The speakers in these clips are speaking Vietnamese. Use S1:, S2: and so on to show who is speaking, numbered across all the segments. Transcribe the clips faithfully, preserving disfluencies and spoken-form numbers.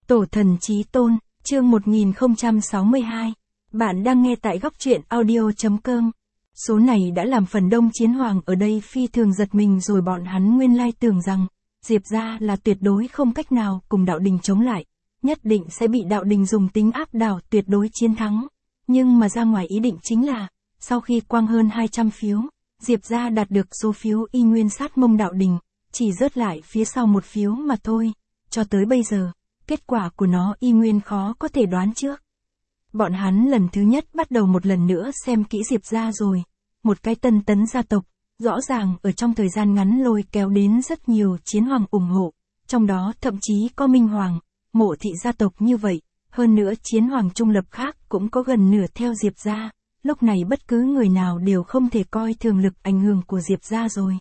S1: Tổ thần chí tôn, chương một nghìn không trăm sáu mươi hai. Bạn đang nghe tại góc truyện audio.com. Số này đã làm phần đông chiến hoàng ở đây phi thường giật mình, rồi bọn hắn nguyên lai tưởng rằng Diệp gia là tuyệt đối không cách nào cùng đạo đình chống lại, nhất định sẽ bị đạo đình dùng tính áp đảo tuyệt đối chiến thắng. Nhưng mà ra ngoài ý định chính là, sau khi quăng hơn hai trăm phiếu, Diệp gia đạt được số phiếu y nguyên sát mông đạo đình, chỉ rớt lại phía sau một phiếu mà thôi. Cho tới bây giờ, kết quả của nó y nguyên khó có thể đoán trước. Bọn hắn lần thứ nhất bắt đầu một lần nữa xem kỹ Diệp gia rồi. Một cái tân tấn gia tộc, rõ ràng ở trong thời gian ngắn lôi kéo đến rất nhiều chiến hoàng ủng hộ, trong đó thậm chí có minh hoàng, mộ thị gia tộc như vậy, hơn nữa chiến hoàng trung lập khác cũng có gần nửa theo Diệp gia. Lúc này bất cứ người nào đều không thể coi thường lực ảnh hưởng của Diệp gia rồi.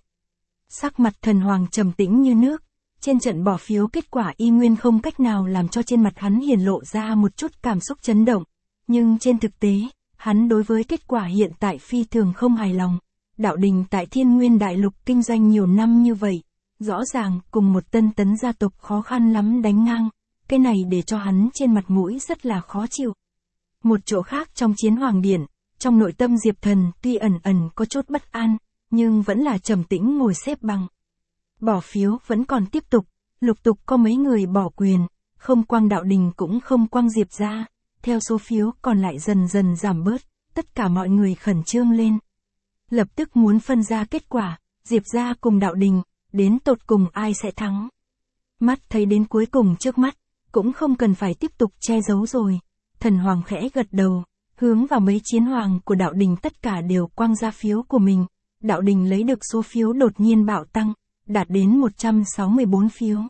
S1: Sắc mặt thần hoàng trầm tĩnh như nước, trên trận bỏ phiếu kết quả y nguyên không cách nào làm cho trên mặt hắn hiển lộ ra một chút cảm xúc chấn động, nhưng trên thực tế, hắn đối với kết quả hiện tại phi thường không hài lòng. Đạo đình tại Thiên Nguyên Đại Lục kinh doanh nhiều năm như vậy, rõ ràng cùng một tân tấn gia tộc khó khăn lắm đánh ngang, cái này để cho hắn trên mặt mũi rất là khó chịu. Một chỗ khác trong chiến hoàng điện, trong nội tâm Diệp Thần tuy ẩn ẩn có chút bất an, nhưng vẫn là trầm tĩnh ngồi xếp bằng. Bỏ phiếu vẫn còn tiếp tục, lục tục có mấy người bỏ quyền, không quang đạo đình cũng không quang Diệp gia, theo số phiếu còn lại dần dần giảm bớt, tất cả mọi người khẩn trương lên. Lập tức muốn phân ra kết quả, Diệp gia cùng đạo đình, đến tột cùng ai sẽ thắng. Mắt thấy đến cuối cùng trước mắt, cũng không cần phải tiếp tục che giấu rồi. Thần hoàng khẽ gật đầu, hướng vào mấy chiến hoàng của đạo đình tất cả đều quang ra phiếu của mình. Đạo đình lấy được số phiếu đột nhiên bạo tăng, đạt đến một trăm sáu mươi bốn phiếu.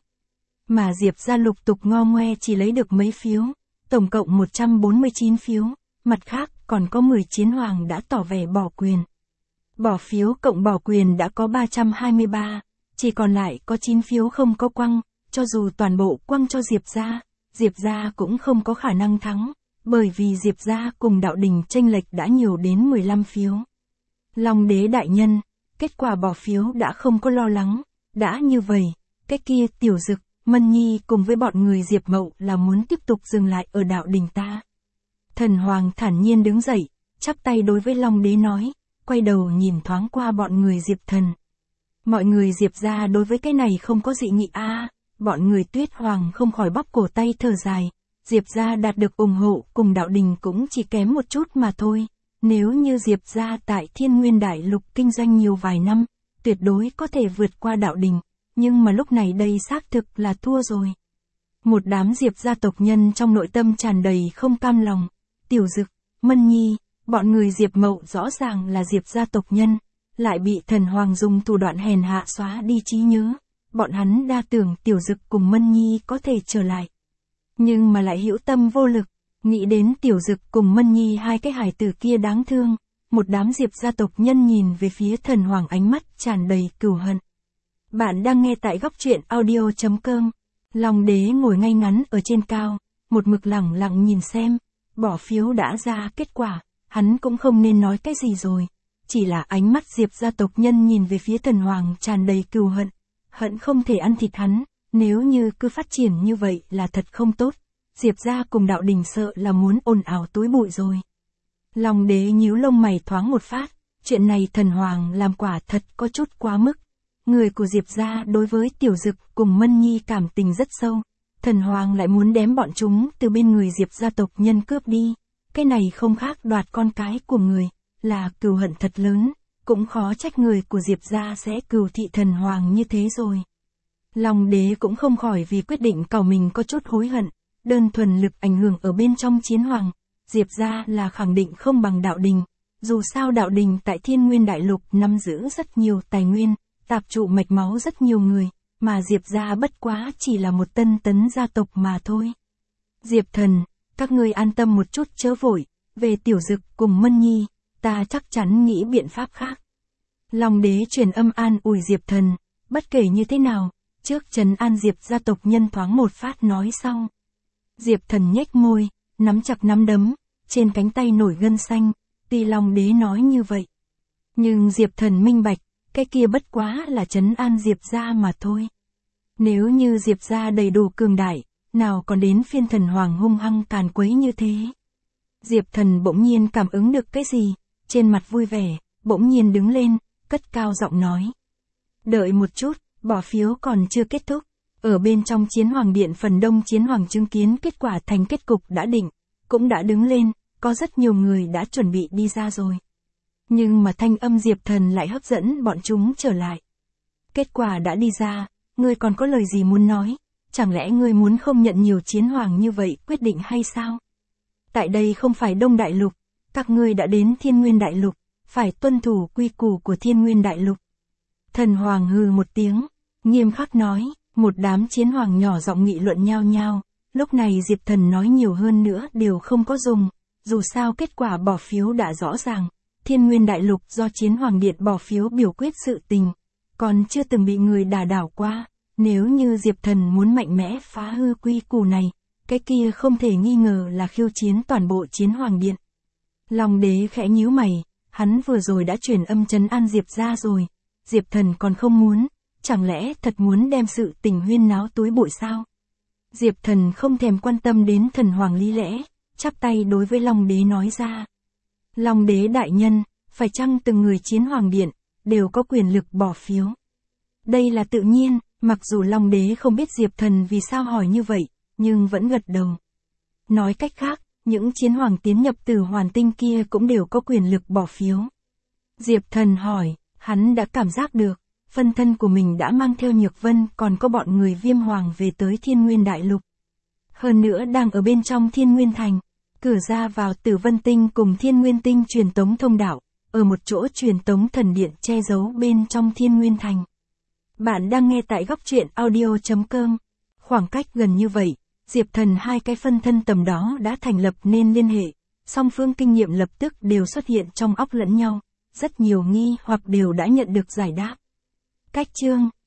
S1: Mà Diệp gia lục tục ngo ngoe chỉ lấy được mấy phiếu, tổng cộng một trăm bốn mươi chín phiếu, mặt khác còn có mười chiến hoàng đã tỏ vẻ bỏ quyền. Bỏ phiếu cộng bỏ quyền đã có ba trăm hai mươi ba, chỉ còn lại có chín phiếu không có quăng, cho dù toàn bộ quăng cho Diệp gia, Diệp gia cũng không có khả năng thắng, bởi vì Diệp gia cùng đạo đình chênh lệch đã nhiều đến mười lăm phiếu. Long đế đại nhân, kết quả bỏ phiếu đã không có lo lắng, đã như vậy, cái kia Tiểu Dực, Mân Nhi cùng với bọn người Diệp Mậu là muốn tiếp tục dừng lại ở đạo đình ta. Thần hoàng thản nhiên đứng dậy, chắp tay đối với Long đế nói, quay đầu nhìn thoáng qua bọn người Diệp Thần. Mọi người Diệp gia đối với cái này không có dị nghị a. À, bọn người Tuyết Hoàng không khỏi bóp cổ tay thở dài, Diệp gia đạt được ủng hộ cùng đạo đình cũng chỉ kém một chút mà thôi. Nếu như Diệp gia tại Thiên Nguyên Đại Lục kinh doanh nhiều vài năm, tuyệt đối có thể vượt qua đạo đình, nhưng mà lúc này đây xác thực là thua rồi. Một đám Diệp gia tộc nhân trong nội tâm tràn đầy không cam lòng. Tiểu Dực, Mân Nhi, bọn người Diệp Mậu rõ ràng là Diệp gia tộc nhân, lại bị thần hoàng dùng thủ đoạn hèn hạ xóa đi trí nhớ. Bọn hắn đa tưởng Tiểu Dực cùng Mân Nhi có thể trở lại, nhưng mà lại hữu tâm vô lực. Nghĩ đến Tiểu Dực cùng Mân Nhi hai cái hài tử kia đáng thương, một đám Diệp gia tộc nhân nhìn về phía thần hoàng ánh mắt tràn đầy cừu hận. Bạn đang nghe tại góc truyện audio.com. Long đế ngồi ngay ngắn ở trên cao, một mực lẳng lặng nhìn xem, bỏ phiếu đã ra kết quả, hắn cũng không nên nói cái gì rồi. Chỉ là ánh mắt Diệp gia tộc nhân nhìn về phía thần hoàng tràn đầy cừu hận, hận không thể ăn thịt hắn, nếu như cứ phát triển như vậy là thật không tốt. Diệp gia cùng đạo đình sợ là muốn ồn ào túi bụi rồi. Long đế nhíu lông mày thoáng một phát, chuyện này thần hoàng làm quả thật có chút quá mức. Người của Diệp gia đối với Tiểu Dực cùng Mân Nhi cảm tình rất sâu, thần hoàng lại muốn đếm bọn chúng từ bên người Diệp gia tộc nhân cướp đi. Cái này không khác đoạt con cái của người, là cừu hận thật lớn, cũng khó trách người của Diệp gia sẽ cừu thị thần hoàng như thế rồi. Long đế cũng không khỏi vì quyết định càu mình có chút hối hận. Đơn thuần lực ảnh hưởng ở bên trong chiến hoàng, Diệp gia là khẳng định không bằng đạo đình. Dù sao đạo đình tại Thiên Nguyên Đại Lục nắm giữ rất nhiều tài nguyên, tạp trụ mạch máu rất nhiều người, mà Diệp gia bất quá chỉ là một tân tấn gia tộc mà thôi. Diệp Thần, các ngươi an tâm một chút chớ vội, về Tiểu Dực cùng Mân Nhi, ta chắc chắn nghĩ biện pháp khác. Long đế truyền âm an ủi Diệp Thần, bất kể như thế nào, trước trấn an Diệp gia tộc nhân thoáng một phát nói sau. Diệp Thần nhếch môi, nắm chặt nắm đấm, trên cánh tay nổi gân xanh, tuy Long đế nói như vậy. Nhưng Diệp Thần minh bạch, cái kia bất quá là trấn an Diệp gia mà thôi. Nếu như Diệp gia đầy đủ cường đại, nào còn đến phiên thần hoàng hung hăng càn quấy như thế. Diệp Thần bỗng nhiên cảm ứng được cái gì, trên mặt vui vẻ, bỗng nhiên đứng lên, cất cao giọng nói. Đợi một chút, bỏ phiếu còn chưa kết thúc. Ở bên trong Chiến Hoàng Điện phần đông chiến hoàng chứng kiến kết quả thành kết cục đã định, cũng đã đứng lên, có rất nhiều người đã chuẩn bị đi ra rồi. Nhưng mà thanh âm Diệp Thần lại hấp dẫn bọn chúng trở lại. Kết quả đã đi ra, ngươi còn có lời gì muốn nói? Chẳng lẽ ngươi muốn không nhận nhiều chiến hoàng như vậy quyết định hay sao? Tại đây không phải Đông Đại Lục, các ngươi đã đến Thiên Nguyên Đại Lục, phải tuân thủ quy củ của Thiên Nguyên Đại Lục. Thần Hoàng hừ một tiếng, nghiêm khắc nói, một đám chiến hoàng nhỏ giọng nghị luận nhao nhao, lúc này Diệp Thần nói nhiều hơn nữa đều không có dùng, dù sao kết quả bỏ phiếu đã rõ ràng, Thiên Nguyên Đại Lục do Chiến Hoàng Điện bỏ phiếu biểu quyết sự tình, còn chưa từng bị người đả đảo qua, nếu như Diệp Thần muốn mạnh mẽ phá hư quy củ này, cái kia không thể nghi ngờ là khiêu chiến toàn bộ Chiến Hoàng Điện. Long Đế khẽ nhíu mày, hắn vừa rồi đã truyền âm trấn an Diệp ra rồi, Diệp Thần còn không muốn, chẳng lẽ thật muốn đem sự tình huyên náo túi bụi sao? Diệp Thần không thèm quan tâm đến thần hoàng lý lẽ, chắp tay đối với Long Đế nói ra. Long Đế đại nhân, phải chăng từng người Chiến Hoàng Điện, đều có quyền lực bỏ phiếu? Đây là tự nhiên, mặc dù Long Đế không biết Diệp Thần vì sao hỏi như vậy, nhưng vẫn gật đầu. Nói cách khác, những chiến hoàng tiến nhập từ hoàn tinh kia cũng đều có quyền lực bỏ phiếu. Diệp Thần hỏi, hắn đã cảm giác được, phân thân của mình đã mang theo Nhược Vân còn có bọn người Viêm Hoàng về tới Thiên Nguyên Đại Lục. Hơn nữa đang ở bên trong Thiên Nguyên Thành, cửa ra vào Tử Vân Tinh cùng Thiên Nguyên Tinh truyền tống thông đạo, ở một chỗ truyền tống thần điện che giấu bên trong Thiên Nguyên Thành. Bạn đang nghe tại góc truyện audio chấm com. Khoảng cách gần như vậy, Diệp Thần hai cái phân thân tầm đó đã thành lập nên liên hệ, song phương kinh nghiệm lập tức đều xuất hiện trong óc lẫn nhau, rất nhiều nghi hoặc đều đã nhận được giải đáp. Cách chương